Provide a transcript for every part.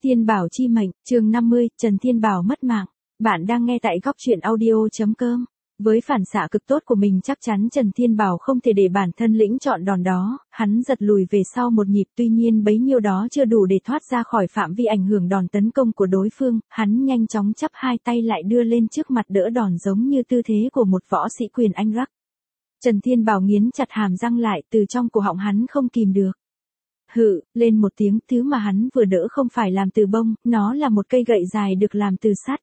Thiên Bảo chi mệnh, chương 50, Trần Thiên Bảo mất mạng. Bạn đang nghe tại góc truyện audio.com. Với phản xạ cực tốt của mình chắc chắn Trần Thiên Bảo không thể để bản thân lĩnh chọn đòn đó, hắn giật lùi về sau một nhịp, tuy nhiên bấy nhiêu đó chưa đủ để thoát ra khỏi phạm vi ảnh hưởng đòn tấn công của đối phương, hắn nhanh chóng chắp hai tay lại đưa lên trước mặt đỡ đòn giống như tư thế của một võ sĩ quyền Anh rắc. Trần Thiên Bảo nghiến chặt hàm răng lại, từ trong cổ họng hắn không kìm được. Hự, lên một tiếng, thứ mà hắn vừa đỡ không phải làm từ bông, nó là một cây gậy dài được làm từ sắt.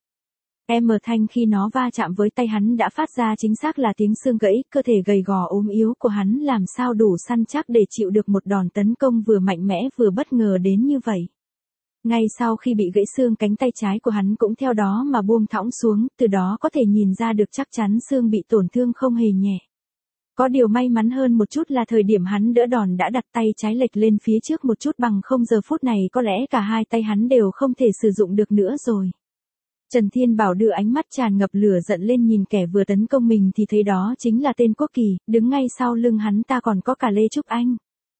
Thanh khi nó va chạm với tay hắn đã phát ra chính xác là tiếng xương gãy, cơ thể gầy gò ốm yếu của hắn làm sao đủ săn chắc để chịu được một đòn tấn công vừa mạnh mẽ vừa bất ngờ đến như vậy. Ngay sau khi bị gãy xương, cánh tay trái của hắn cũng theo đó mà buông thõng xuống, từ đó có thể nhìn ra được chắc chắn xương bị tổn thương không hề nhẹ. Có điều may mắn hơn một chút là thời điểm hắn đỡ đòn đã đặt tay trái lệch lên phía trước một chút, bằng không giờ phút này có lẽ cả hai tay hắn đều không thể sử dụng được nữa rồi. Trần Thiên Bảo đưa ánh mắt tràn ngập lửa giận lên nhìn kẻ vừa tấn công mình thì thấy đó chính là tên Quốc Kỳ, đứng ngay sau lưng hắn ta còn có cả Lê Trúc Anh.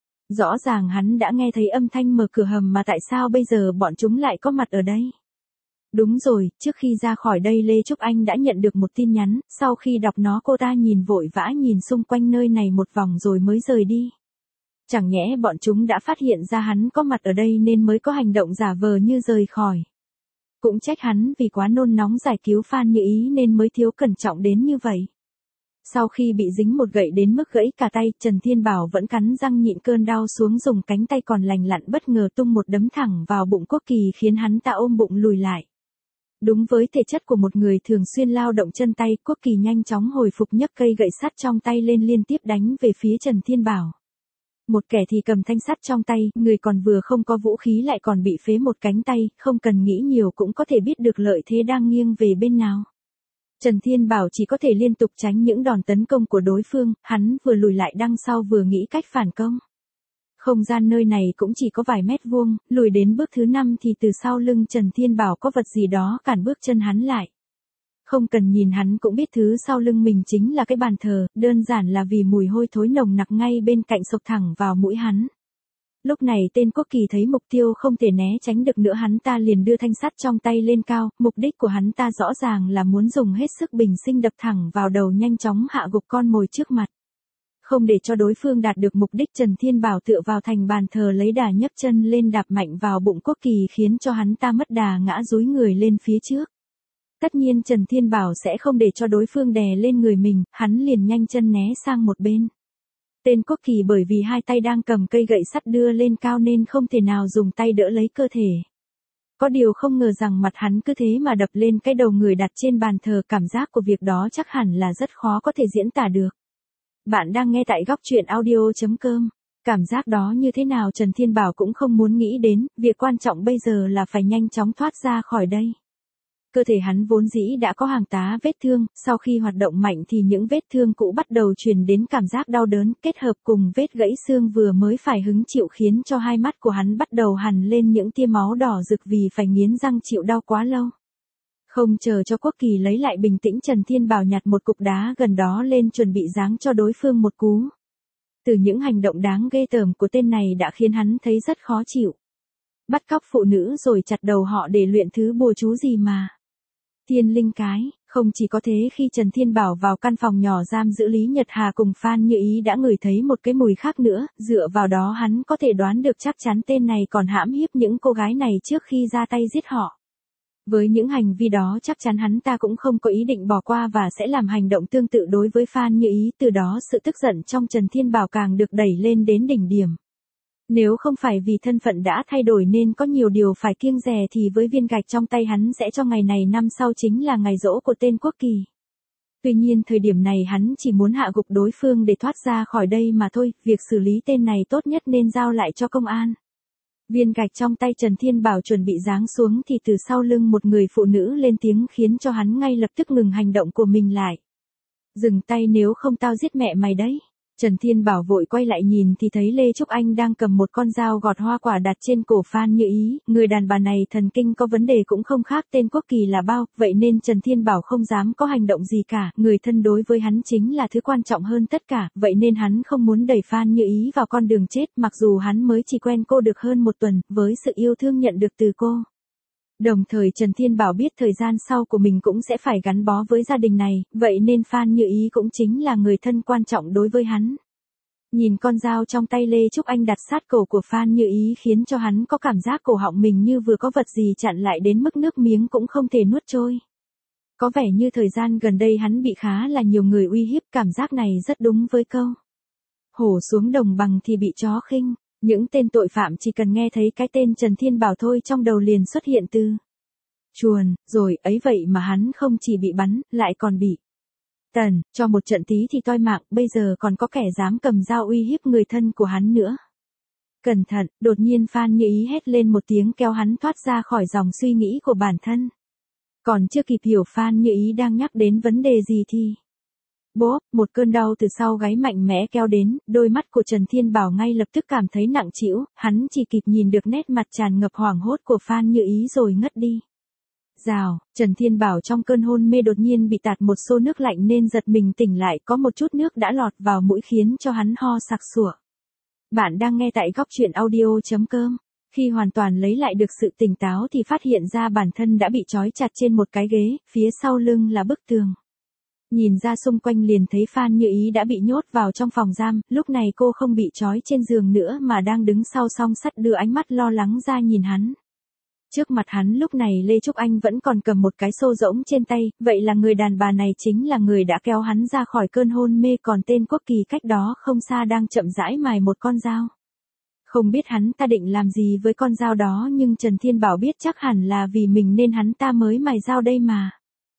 Rõ ràng hắn đã nghe thấy âm thanh mở cửa hầm mà tại sao bây giờ bọn chúng lại có mặt ở đây? Đúng rồi, trước khi ra khỏi đây Lê Trúc Anh đã nhận được một tin nhắn, sau khi đọc nó cô ta nhìn vội vã nhìn xung quanh nơi này một vòng rồi mới rời đi. Chẳng nhẽ bọn chúng đã phát hiện ra hắn có mặt ở đây nên mới có hành động giả vờ như rời khỏi. Cũng trách hắn vì quá nôn nóng giải cứu Phan Như Ý nên mới thiếu cẩn trọng đến như vậy. Sau khi bị dính một gậy đến mức gãy cả tay, Trần Thiên Bảo vẫn cắn răng nhịn cơn đau xuống, dùng cánh tay còn lành lặn bất ngờ tung một đấm thẳng vào bụng Quốc Kỳ khiến hắn ta ôm bụng lùi lại. Đúng với thể chất của một người thường xuyên lao động chân tay, Quốc Kỳ nhanh chóng hồi phục nhấc cây gậy sắt trong tay lên liên tiếp đánh về phía Trần Thiên Bảo. Một kẻ thì cầm thanh sắt trong tay, người còn vừa không có vũ khí lại còn bị phế một cánh tay, không cần nghĩ nhiều cũng có thể biết được lợi thế đang nghiêng về bên nào. Trần Thiên Bảo chỉ có thể liên tục tránh những đòn tấn công của đối phương, hắn vừa lùi lại đằng sau vừa nghĩ cách phản công. Không gian nơi này cũng chỉ có vài mét vuông, lùi đến bước thứ 5 thì từ sau lưng Trần Thiên Bảo có vật gì đó cản bước chân hắn lại. Không cần nhìn hắn cũng biết thứ sau lưng mình chính là cái bàn thờ, đơn giản là vì mùi hôi thối nồng nặc ngay bên cạnh xộc thẳng vào mũi hắn. Lúc này tên Quốc Kỳ thấy mục tiêu không thể né tránh được nữa, hắn ta liền đưa thanh sắt trong tay lên cao, mục đích của hắn ta rõ ràng là muốn dùng hết sức bình sinh đập thẳng vào đầu, nhanh chóng hạ gục con mồi trước mặt. Không để cho đối phương đạt được mục đích, Trần Thiên Bảo tựa vào thành bàn thờ lấy đà nhấc chân lên đạp mạnh vào bụng Quốc Kỳ khiến cho hắn ta mất đà ngã dúi người lên phía trước. Tất nhiên Trần Thiên Bảo sẽ không để cho đối phương đè lên người mình, hắn liền nhanh chân né sang một bên. Tên Quốc Kỳ bởi vì hai tay đang cầm cây gậy sắt đưa lên cao nên không thể nào dùng tay đỡ lấy cơ thể. Có điều không ngờ rằng mặt hắn cứ thế mà đập lên cái đầu người đặt trên bàn thờ, cảm giác của việc đó chắc hẳn là rất khó có thể diễn tả được. Bạn đang nghe tại góc truyện audio.com. Cảm giác đó như thế nào Trần Thiên Bảo cũng không muốn nghĩ đến, việc quan trọng bây giờ là phải nhanh chóng thoát ra khỏi đây. Cơ thể hắn vốn dĩ đã có hàng tá vết thương, sau khi hoạt động mạnh thì những vết thương cũ bắt đầu truyền đến cảm giác đau đớn, kết hợp cùng vết gãy xương vừa mới phải hứng chịu khiến cho hai mắt của hắn bắt đầu hằn lên những tia máu đỏ rực vì phải nghiến răng chịu đau quá lâu. Không chờ cho Quốc Kỳ lấy lại bình tĩnh, Trần Thiên Bảo nhặt một cục đá gần đó lên chuẩn bị giáng cho đối phương một cú. Từ những hành động đáng ghê tởm của tên này đã khiến hắn thấy rất khó chịu. Bắt cóc phụ nữ rồi chặt đầu họ để luyện thứ bùa chú gì mà. Thiên linh cái, không chỉ có thế, khi Trần Thiên Bảo vào căn phòng nhỏ giam giữ Lý Nhật Hà cùng Phan Như Ý đã ngửi thấy một cái mùi khác nữa, dựa vào đó hắn có thể đoán được chắc chắn tên này còn hãm hiếp những cô gái này trước khi ra tay giết họ. Với những hành vi đó chắc chắn hắn ta cũng không có ý định bỏ qua và sẽ làm hành động tương tự đối với Phan Như Ý, từ đó sự tức giận trong Trần Thiên Bảo càng được đẩy lên đến đỉnh điểm. Nếu không phải vì thân phận đã thay đổi nên có nhiều điều phải kiêng dè thì với viên gạch trong tay hắn sẽ cho ngày này năm sau chính là ngày giỗ của tên Quốc Kỳ. Tuy nhiên thời điểm này hắn chỉ muốn hạ gục đối phương để thoát ra khỏi đây mà thôi, việc xử lý tên này tốt nhất nên giao lại cho công an. Viên gạch trong tay Trần Thiên Bảo chuẩn bị giáng xuống thì từ sau lưng một người phụ nữ lên tiếng khiến cho hắn ngay lập tức ngừng hành động của mình lại. Dừng tay nếu không tao giết mẹ mày đấy. Trần Thiên Bảo vội quay lại nhìn thì thấy Lê Trúc Anh đang cầm một con dao gọt hoa quả đặt trên cổ Phan Như Ý, người đàn bà này thần kinh có vấn đề cũng không khác tên Quốc Kỳ là bao, vậy nên Trần Thiên Bảo không dám có hành động gì cả, người thân đối với hắn chính là thứ quan trọng hơn tất cả, vậy nên hắn không muốn đẩy Phan Như Ý vào con đường chết, mặc dù hắn mới chỉ quen cô được hơn một tuần, với sự yêu thương nhận được từ cô. Đồng thời Trần Thiên Bảo biết thời gian sau của mình cũng sẽ phải gắn bó với gia đình này, vậy nên Phan Như Ý cũng chính là người thân quan trọng đối với hắn. Nhìn con dao trong tay Lê Trúc Anh đặt sát cổ của Phan Như Ý khiến cho hắn có cảm giác cổ họng mình như vừa có vật gì chặn lại đến mức nước miếng cũng không thể nuốt trôi. Có vẻ như thời gian gần đây hắn bị khá là nhiều người uy hiếp, cảm giác này rất đúng với câu hổ xuống đồng bằng thì bị chó khinh. Những tên tội phạm chỉ cần nghe thấy cái tên Trần Thiên Bảo thôi trong đầu liền xuất hiện từ chuồn, rồi ấy vậy mà hắn không chỉ bị bắn, lại còn bị tần, cho một trận tí thì toi mạng, bây giờ còn có kẻ dám cầm dao uy hiếp người thân của hắn nữa. Cẩn thận, đột nhiên Phan Như Ý hét lên một tiếng kéo hắn thoát ra khỏi dòng suy nghĩ của bản thân. Còn chưa kịp hiểu Phan Như Ý đang nhắc đến vấn đề gì thì bốp, một cơn đau từ sau gáy mạnh mẽ kéo đến, đôi mắt của Trần Thiên Bảo ngay lập tức cảm thấy nặng trĩu, hắn chỉ kịp nhìn được nét mặt tràn ngập hoảng hốt của Phan Như Ý rồi ngất đi. Rào, Trần Thiên Bảo trong cơn hôn mê đột nhiên bị tạt một xô nước lạnh nên giật mình tỉnh lại, có một chút nước đã lọt vào mũi khiến cho hắn ho sặc sủa. Bạn đang nghe tại góc truyện audio.com. Khi hoàn toàn lấy lại được sự tỉnh táo thì phát hiện ra bản thân đã bị trói chặt trên một cái ghế, phía sau lưng là bức tường. Nhìn ra xung quanh liền thấy Phan Như Ý đã bị nhốt vào trong phòng giam, lúc này cô không bị trói trên giường nữa mà đang đứng sau song sắt đưa ánh mắt lo lắng ra nhìn hắn. Trước mặt hắn lúc này Lê Trúc Anh vẫn còn cầm một cái xô rỗng trên tay, vậy là người đàn bà này chính là người đã kéo hắn ra khỏi cơn hôn mê, còn tên Quốc Kỳ cách đó không xa đang chậm rãi mài một con dao. Không biết hắn ta định làm gì với con dao đó nhưng Trần Thiên Bảo biết chắc hẳn là vì mình nên hắn ta mới mài dao đây mà.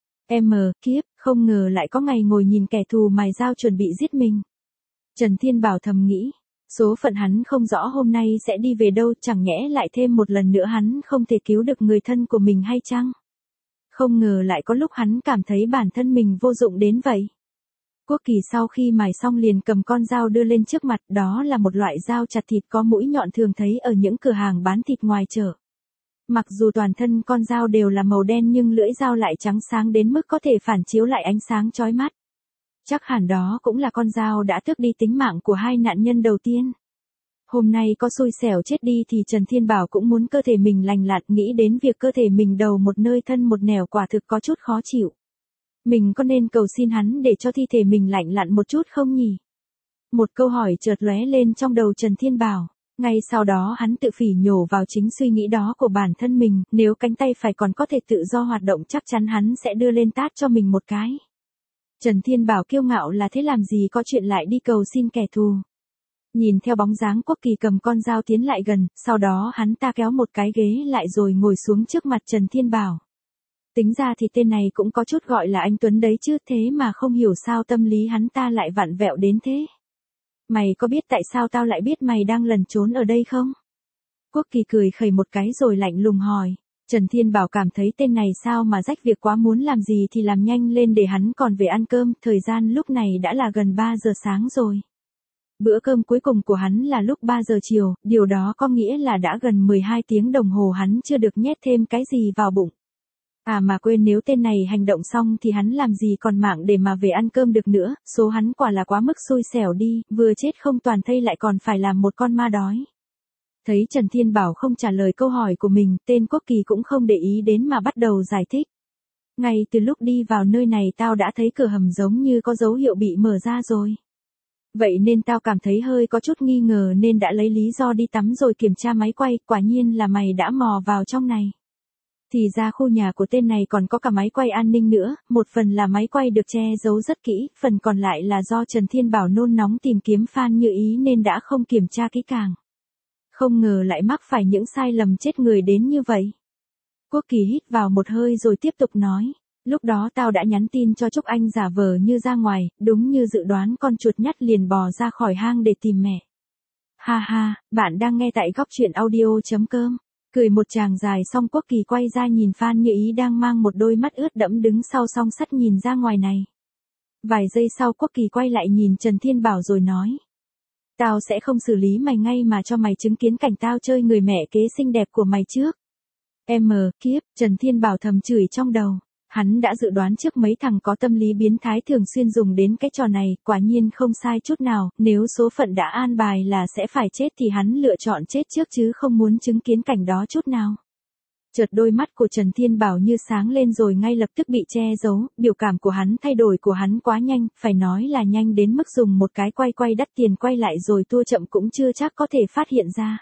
Kiếp, không ngờ lại có ngày ngồi nhìn kẻ thù mài dao chuẩn bị giết mình. Trần Thiên Bảo thầm nghĩ, số phận hắn không rõ hôm nay sẽ đi về đâu, chẳng nhẽ lại thêm một lần nữa hắn không thể cứu được người thân của mình hay chăng? Không ngờ lại có lúc hắn cảm thấy bản thân mình vô dụng đến vậy. Quốc Kỳ sau khi mài xong liền cầm con dao đưa lên trước mặt, đó là một loại dao chặt thịt có mũi nhọn thường thấy ở những cửa hàng bán thịt ngoài chợ. Mặc dù toàn thân con dao đều là màu đen nhưng lưỡi dao lại trắng sáng đến mức có thể phản chiếu lại ánh sáng chói mắt. Chắc hẳn đó cũng là con dao đã tước đi tính mạng của hai nạn nhân đầu tiên. Hôm nay có xui xẻo chết đi thì Trần Thiên Bảo cũng muốn cơ thể mình lành lặn, nghĩ đến việc cơ thể mình đầu một nơi thân một nẻo quả thực có chút khó chịu. Mình có nên cầu xin hắn để cho thi thể mình lạnh lặn một chút không nhỉ? Một câu hỏi chợt lóe lên trong đầu Trần Thiên Bảo. Ngay sau đó hắn tự phỉ nhổ vào chính suy nghĩ đó của bản thân mình, nếu cánh tay phải còn có thể tự do hoạt động chắc chắn hắn sẽ đưa lên tát cho mình một cái. Trần Thiên Bảo kiêu ngạo là thế làm gì có chuyện lại đi cầu xin kẻ thù. Nhìn theo bóng dáng Quốc Kỳ cầm con dao tiến lại gần, sau đó hắn ta kéo một cái ghế lại rồi ngồi xuống trước mặt Trần Thiên Bảo. Tính ra thì tên này cũng có chút gọi là anh Tuấn đấy chứ, thế mà không hiểu sao tâm lý hắn ta lại vặn vẹo đến thế. Mày có biết tại sao tao lại biết mày đang lẩn trốn ở đây không? Quốc Kỳ cười khẩy một cái rồi lạnh lùng hỏi. Trần Thiên Bảo cảm thấy tên này sao mà rách việc quá, muốn làm gì thì làm nhanh lên để hắn còn về ăn cơm, thời gian lúc này đã là gần 3 giờ sáng rồi. Bữa cơm cuối cùng của hắn là lúc 3 giờ chiều, điều đó có nghĩa là đã gần 12 tiếng đồng hồ hắn chưa được nhét thêm cái gì vào bụng. À mà quên, nếu tên này hành động xong thì hắn làm gì còn mạng để mà về ăn cơm được nữa, số hắn quả là quá mức xui xẻo đi, vừa chết không toàn thây lại còn phải làm một con ma đói. Thấy Trần Thiên Bảo không trả lời câu hỏi của mình, tên Quốc Kỳ cũng không để ý đến mà bắt đầu giải thích. Ngay từ lúc đi vào nơi này tao đã thấy cửa hầm giống như có dấu hiệu bị mở ra rồi. Vậy nên tao cảm thấy hơi có chút nghi ngờ nên đã lấy lý do đi tắm rồi kiểm tra máy quay, quả nhiên là mày đã mò vào trong này. Thì ra khu nhà của tên này còn có cả máy quay an ninh nữa, một phần là máy quay được che giấu rất kỹ, phần còn lại là do Trần Thiên Bảo nôn nóng tìm kiếm Phan Như Ý nên đã không kiểm tra kỹ càng. Không ngờ lại mắc phải những sai lầm chết người đến như vậy. Quốc Kỳ hít vào một hơi rồi tiếp tục nói. Lúc đó tao đã nhắn tin cho Trúc Anh giả vờ như ra ngoài, đúng như dự đoán con chuột nhắt liền bò ra khỏi hang để tìm mẹ. Ha ha, bạn đang nghe tại góc truyện audio.com. Cười một tràng dài xong Quốc Kỳ quay ra nhìn Phan Như Ý đang mang một đôi mắt ướt đẫm đứng sau song sắt nhìn ra ngoài này. Vài giây sau Quốc Kỳ quay lại nhìn Trần Thiên Bảo rồi nói. Tao sẽ không xử lý mày ngay mà cho mày chứng kiến cảnh tao chơi người mẹ kế xinh đẹp của mày trước. Kiếp, Trần Thiên Bảo thầm chửi trong đầu. Hắn đã dự đoán trước mấy thằng có tâm lý biến thái thường xuyên dùng đến cái trò này, quả nhiên không sai chút nào, nếu số phận đã an bài là sẽ phải chết thì hắn lựa chọn chết trước chứ không muốn chứng kiến cảnh đó chút nào. Chợt đôi mắt của Trần Thiên Bảo như sáng lên rồi ngay lập tức bị che giấu, biểu cảm của hắn thay đổi của hắn quá nhanh, phải nói là nhanh đến mức dùng một cái quay đắt tiền quay lại rồi tua chậm cũng chưa chắc có thể phát hiện ra.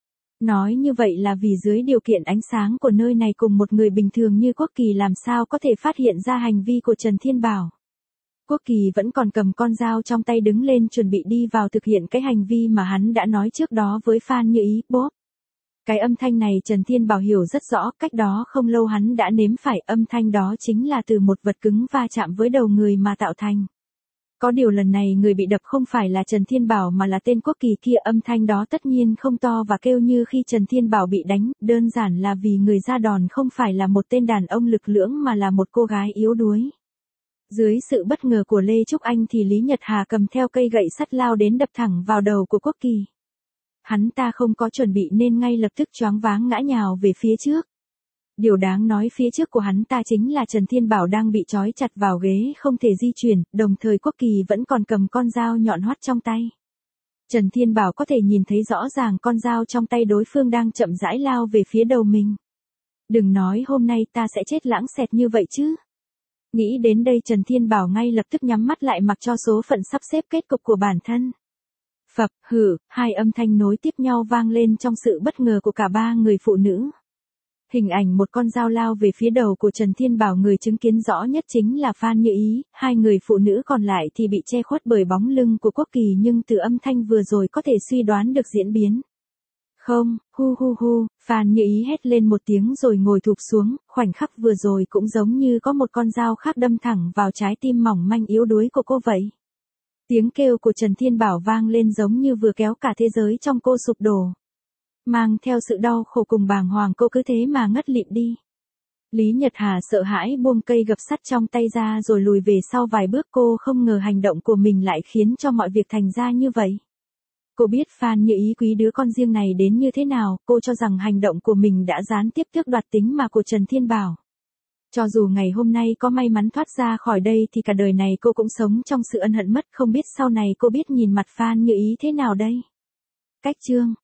Nói như vậy là vì dưới điều kiện ánh sáng của nơi này cùng một người bình thường như Quốc Kỳ làm sao có thể phát hiện ra hành vi của Trần Thiên Bảo. Quốc Kỳ vẫn còn cầm con dao trong tay đứng lên chuẩn bị đi vào thực hiện cái hành vi mà hắn đã nói trước đó với Phan Như Ý, bóp. Cái âm thanh này Trần Thiên Bảo hiểu rất rõ, cách đó không lâu hắn đã nếm phải âm thanh đó chính là từ một vật cứng va chạm với đầu người mà tạo thành. Có điều lần này người bị đập không phải là Trần Thiên Bảo mà là tên Quốc Kỳ kia, âm thanh đó tất nhiên không to và kêu như khi Trần Thiên Bảo bị đánh, đơn giản là vì người ra đòn không phải là một tên đàn ông lực lưỡng mà là một cô gái yếu đuối. Dưới sự bất ngờ của Lê Trúc Anh thì Lý Nhật Hà cầm theo cây gậy sắt lao đến đập thẳng vào đầu của Quốc Kỳ. Hắn ta không có chuẩn bị nên ngay lập tức choáng váng ngã nhào về phía trước. Điều đáng nói phía trước của hắn ta chính là Trần Thiên Bảo đang bị trói chặt vào ghế không thể di chuyển, đồng thời Quốc Kỳ vẫn còn cầm con dao nhọn hoắt trong tay. Trần Thiên Bảo có thể nhìn thấy rõ ràng con dao trong tay đối phương đang chậm rãi lao về phía đầu mình. Đừng nói hôm nay ta sẽ chết lãng xẹt như vậy chứ. Nghĩ đến đây Trần Thiên Bảo ngay lập tức nhắm mắt lại mặc cho số phận sắp xếp kết cục của bản thân. Phập, hử, hai âm thanh nối tiếp nhau vang lên trong sự bất ngờ của cả ba người phụ nữ. Hình ảnh một con dao lao về phía đầu của Trần Thiên Bảo, người chứng kiến rõ nhất chính là Phan Như Ý, hai người phụ nữ còn lại thì bị che khuất bởi bóng lưng của Quốc Kỳ, nhưng từ âm thanh vừa rồi có thể suy đoán được diễn biến. Không, hu, Phan Như Ý hét lên một tiếng rồi ngồi thụp xuống, khoảnh khắc vừa rồi cũng giống như có một con dao khác đâm thẳng vào trái tim mỏng manh yếu đuối của cô vậy. Tiếng kêu của Trần Thiên Bảo vang lên giống như vừa kéo cả thế giới trong cô sụp đổ. Mang theo sự đau khổ cùng bàng hoàng cô cứ thế mà ngất lịm đi. Lý Nhật Hà sợ hãi buông cây gập sắt trong tay ra rồi lùi về sau vài bước, cô không ngờ hành động của mình lại khiến cho mọi việc thành ra như vậy. Cô biết Phan Như Ý quý đứa con riêng này đến như thế nào, cô cho rằng hành động của mình đã gián tiếp tước đoạt tính mạng của Trần Thiên Bảo. Cho dù ngày hôm nay có may mắn thoát ra khỏi đây thì cả đời này cô cũng sống trong sự ân hận mất, không biết sau này cô biết nhìn mặt Phan Như Ý thế nào đây. Cách chương